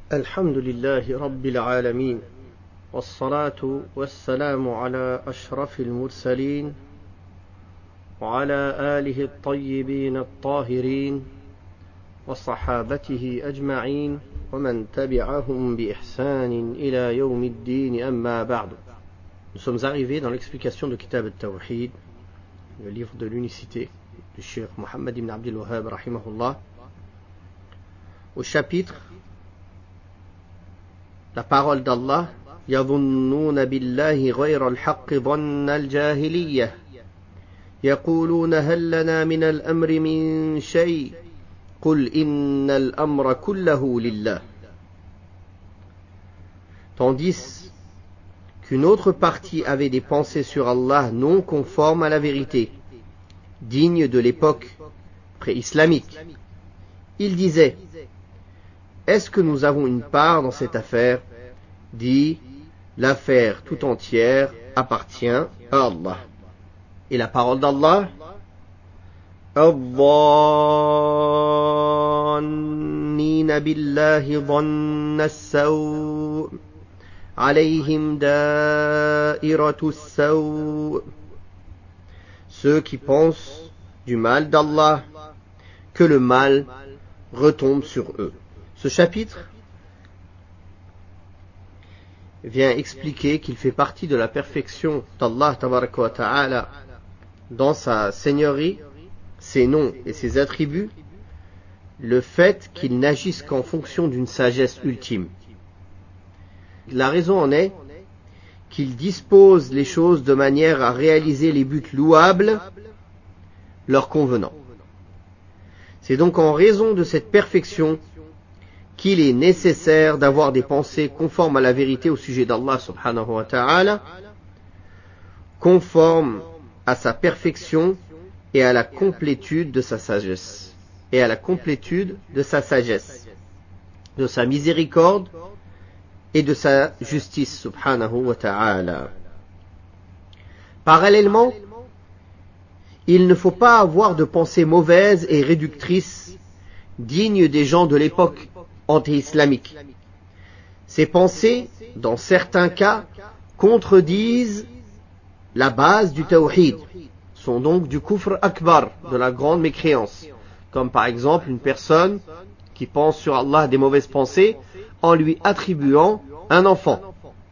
الحمد لله رب العالمين والصلاة والسلام على أشرف المرسلين وعلى آله الطيبين الطاهرين وصحابته أجمعين ومن تبعهم بإحسان إلى يوم الدين أما بعد. Nous sommes arrivés dans l'explication de Kitab al-Tawhid, le livre de l'unicité du Cheikh Mohammed ibn Abdul Wahhab rahimahullah, au chapitre la parole d'Allah, يظنون بالله غير الحق ظن الجاهلية يقولون هل لنا من الأمر من شيء قل إن الأمر كله لله. Tandis qu'une autre partie avait des pensées sur Allah non conformes à la vérité, dignes de l'époque pré-islamique. Il disait: est-ce que nous avons une part dans cette affaire? Dit: l'affaire tout entière appartient à Allah. Et la parole d'Allah: الظانين بالله ظن السوء عليهم دائرة السوء. Ceux qui pensent du mal d'Allah, que le mal retombe sur eux. Ce chapitre vient expliquer qu'il fait partie de la perfection d'Allah tabaraka wa ta'ala dans sa seigneurie, ses noms et ses attributs, le fait qu'il n'agisse qu'en fonction d'une sagesse ultime. La raison en est qu'il dispose les choses de manière à réaliser les buts louables leur convenant. C'est donc en raison de cette perfection qu'il est nécessaire d'avoir des pensées conformes à la vérité au sujet d'Allah subhanahu wa ta'ala, conformes à sa perfection et à la complétude de sa sagesse, de sa miséricorde et de sa justice subhanahu wa ta'ala. Parallèlement, il ne faut pas avoir de pensées mauvaises et réductrices dignes des gens de l'époque anti-islamique. Ces pensées, dans certains cas, contredisent la base du tawhid, sont donc du kufr akbar, de la grande mécréance, comme par exemple une personne qui pense sur Allah des mauvaises pensées en lui attribuant un enfant.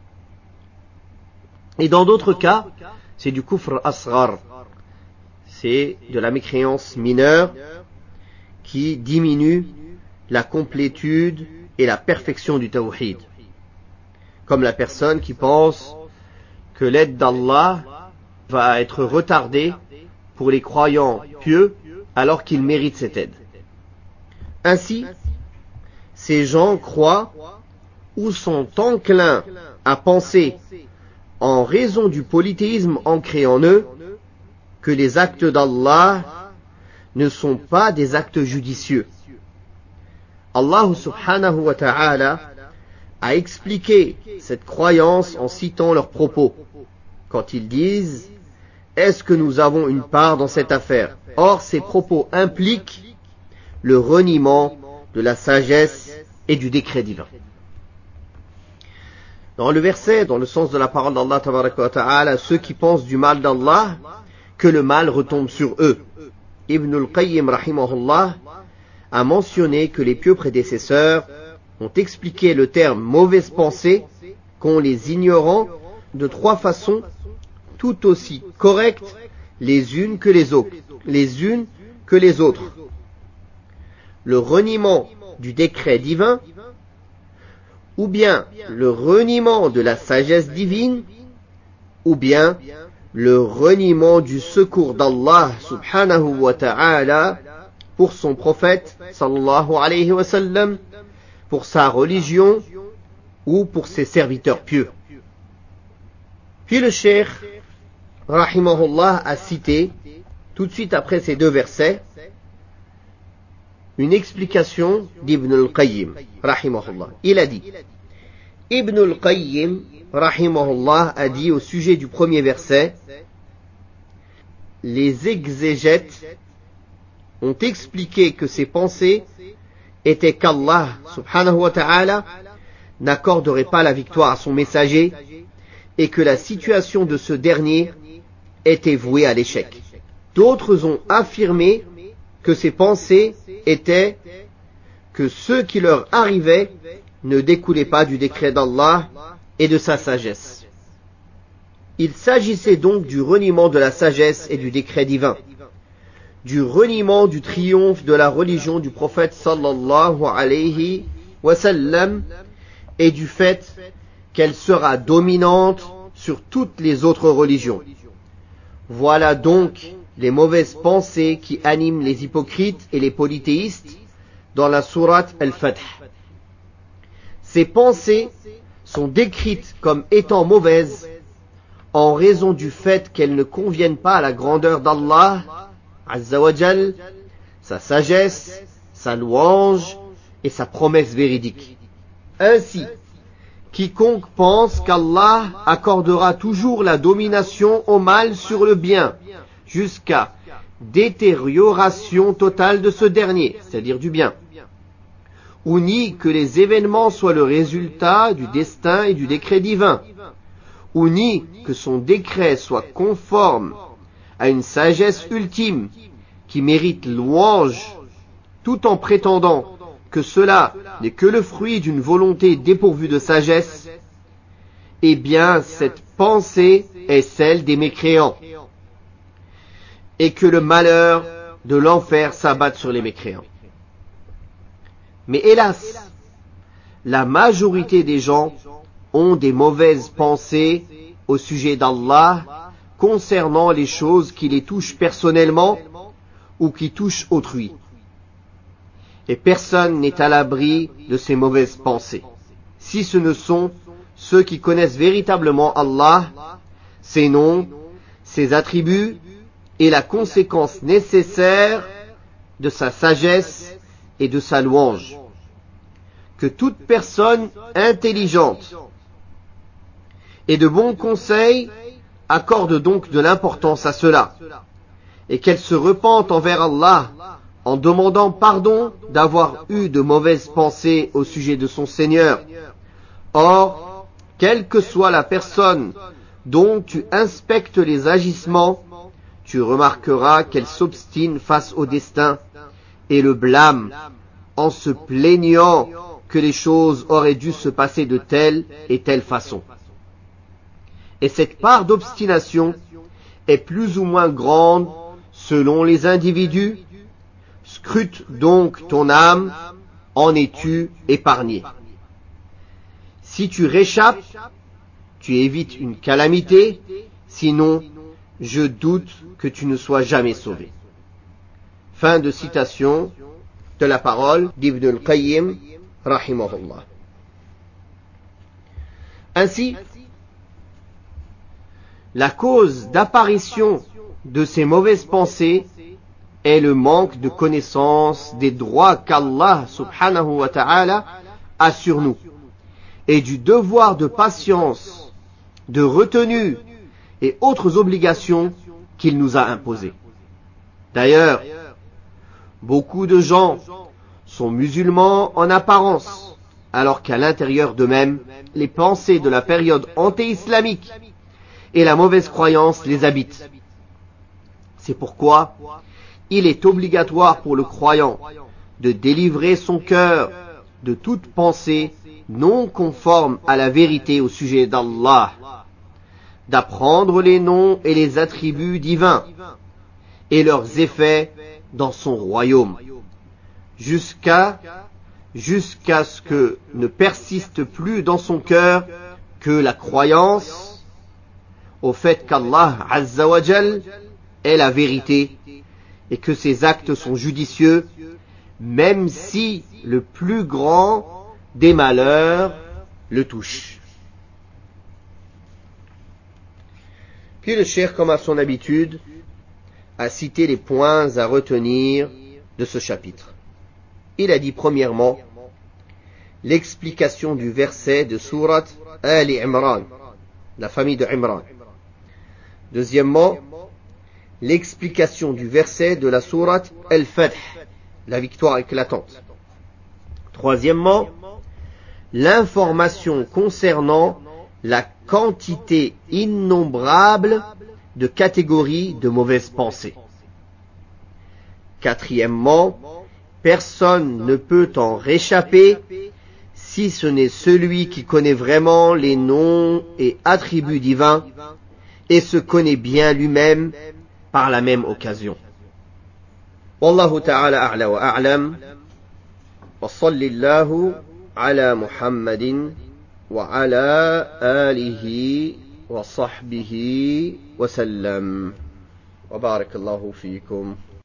Et dans d'autres cas, c'est du kufr asghar, c'est de la mécréance mineure qui diminue la complétude et la perfection du tawhid. Comme la personne qui pense que l'aide d'Allah va être retardée pour les croyants pieux alors qu'ils méritent cette aide. Ainsi, ces gens croient ou sont enclins à penser, en raison du polythéisme ancré en eux, que les actes d'Allah ne sont pas des actes judicieux. Allah subhanahu wa ta'ala a expliqué cette croyance en citant leurs propos, quand ils disent: est-ce que nous avons une part dans cette affaire? Or, ces propos impliquent le reniement de la sagesse et du décret divin. Dans le verset, dans le sens de la parole d'Allah tabaraka wa ta'ala, ceux qui pensent du mal d'Allah, que le mal retombe sur eux. Ibn al-Qayyim rahimahullah a mentionné que les pieux prédécesseurs ont expliqué le terme mauvaise pensée qu'ont les ignorants de trois façons tout aussi correctes les unes que les autres. Le reniement du décret divin, ou bien le reniement de la sagesse divine, ou bien le reniement du secours d'Allah subhanahu wa ta'ala pour son prophète sallallahu alayhi wa sallam, pour sa religion ou pour ses serviteurs pieux. Puis le cheikh rahimahullah a cité, tout de suite après ces deux versets, une explication d'Ibn al-Qayyim rahimahullah. Il a dit: Ibn al-Qayyim rahimahullah a dit au sujet du premier verset: les exégètes ont expliqué que ces pensées était qu'Allah subhanahu wa ta'ala n'accorderait pas la victoire à son messager et que la situation de ce dernier était vouée à l'échec. D'autres ont affirmé que ces pensées étaient que ce qui leur arrivait ne découlait pas du décret d'Allah et de sa sagesse. Il s'agissait donc du reniement de la sagesse et du décret divin, du reniement du triomphe de la religion du prophète sallallahu alayhi wa sallam et du fait qu'elle sera dominante sur toutes les autres religions. Voilà donc les mauvaises pensées qui animent les hypocrites et les polythéistes dans la sourate Al-Fath. Ces pensées sont décrites comme étant mauvaises en raison du fait qu'elles ne conviennent pas à la grandeur d'Allah, Azza wa Jal, sa sagesse, sa louange et sa promesse véridique. Ainsi, quiconque pense qu'Allah accordera toujours la domination au mal sur le bien, jusqu'à détérioration totale de ce dernier, c'est-à-dire du bien, ou nie que les événements soient le résultat du destin et du décret divin, ou nie que son décret soit conforme à une sagesse ultime qui mérite louange, tout en prétendant que cela n'est que le fruit d'une volonté dépourvue de sagesse, eh bien cette pensée est celle des mécréants, et que le malheur de l'enfer s'abatte sur les mécréants. Mais hélas, la majorité des gens ont des mauvaises pensées au sujet d'Allah concernant les choses qui les touchent personnellement ou qui touchent autrui. Et personne n'est à l'abri de ces mauvaises pensées, si ce ne sont ceux qui connaissent véritablement Allah, ses noms, ses attributs et la conséquence nécessaire de sa sagesse et de sa louange. Que toute personne intelligente et de bons conseils accorde donc de l'importance à cela, et qu'elle se repente envers Allah en demandant pardon d'avoir eu de mauvaises pensées au sujet de son Seigneur. Or, quelle que soit la personne dont tu inspectes les agissements, tu remarqueras qu'elle s'obstine face au destin et le blâme en se plaignant que les choses auraient dû se passer de telle et telle façon. Et cette part d'obstination est plus ou moins grande selon les individus. Scrute donc ton âme, en es-tu épargné? Si tu réchappes, tu évites une calamité, sinon je doute que tu ne sois jamais sauvé. Fin de citation de la parole d'Ibn al-Qayyim, rahimahullah. Ainsi, la cause d'apparition de ces mauvaises pensées est le manque de connaissance des droits qu'Allah subhanahu wa ta'ala a sur nous et du devoir de patience, de retenue et autres obligations qu'il nous a imposées. D'ailleurs, beaucoup de gens sont musulmans en apparence, alors qu'à l'intérieur d'eux-mêmes, les pensées de la période anté-islamique et la mauvaise croyance les habitent. C'est pourquoi il est obligatoire pour le croyant de délivrer son cœur de toute pensée non conforme à la vérité au sujet d'Allah, d'apprendre les noms et les attributs divins et leurs effets dans son royaume, jusqu'à ce que ne persiste plus dans son cœur que la croyance au fait qu'Allah Azza wa Jal est la vérité et que ses actes sont judicieux, même si le plus grand des malheurs le touche. Puis le cheikh, comme à son habitude, a cité les points à retenir de ce chapitre. Il a dit premièrement l'explication du verset de sourate Ali Imran, la famille de Imran. Deuxièmement, l'explication du verset de la sourate Al-Fath, la victoire éclatante. Troisièmement, l'information concernant la quantité innombrable de catégories de mauvaises pensées. Quatrièmement, personne ne peut en réchapper si ce n'est celui qui connaît vraiment les noms et attributs divins et se connaît bien lui-même par la même occasion. Wallahu ta'ala a'la wa a'lam wa sallallahu ala Muhammadin wa ala alihi wa sahbihi wa sallam wa barakallahu fiikum.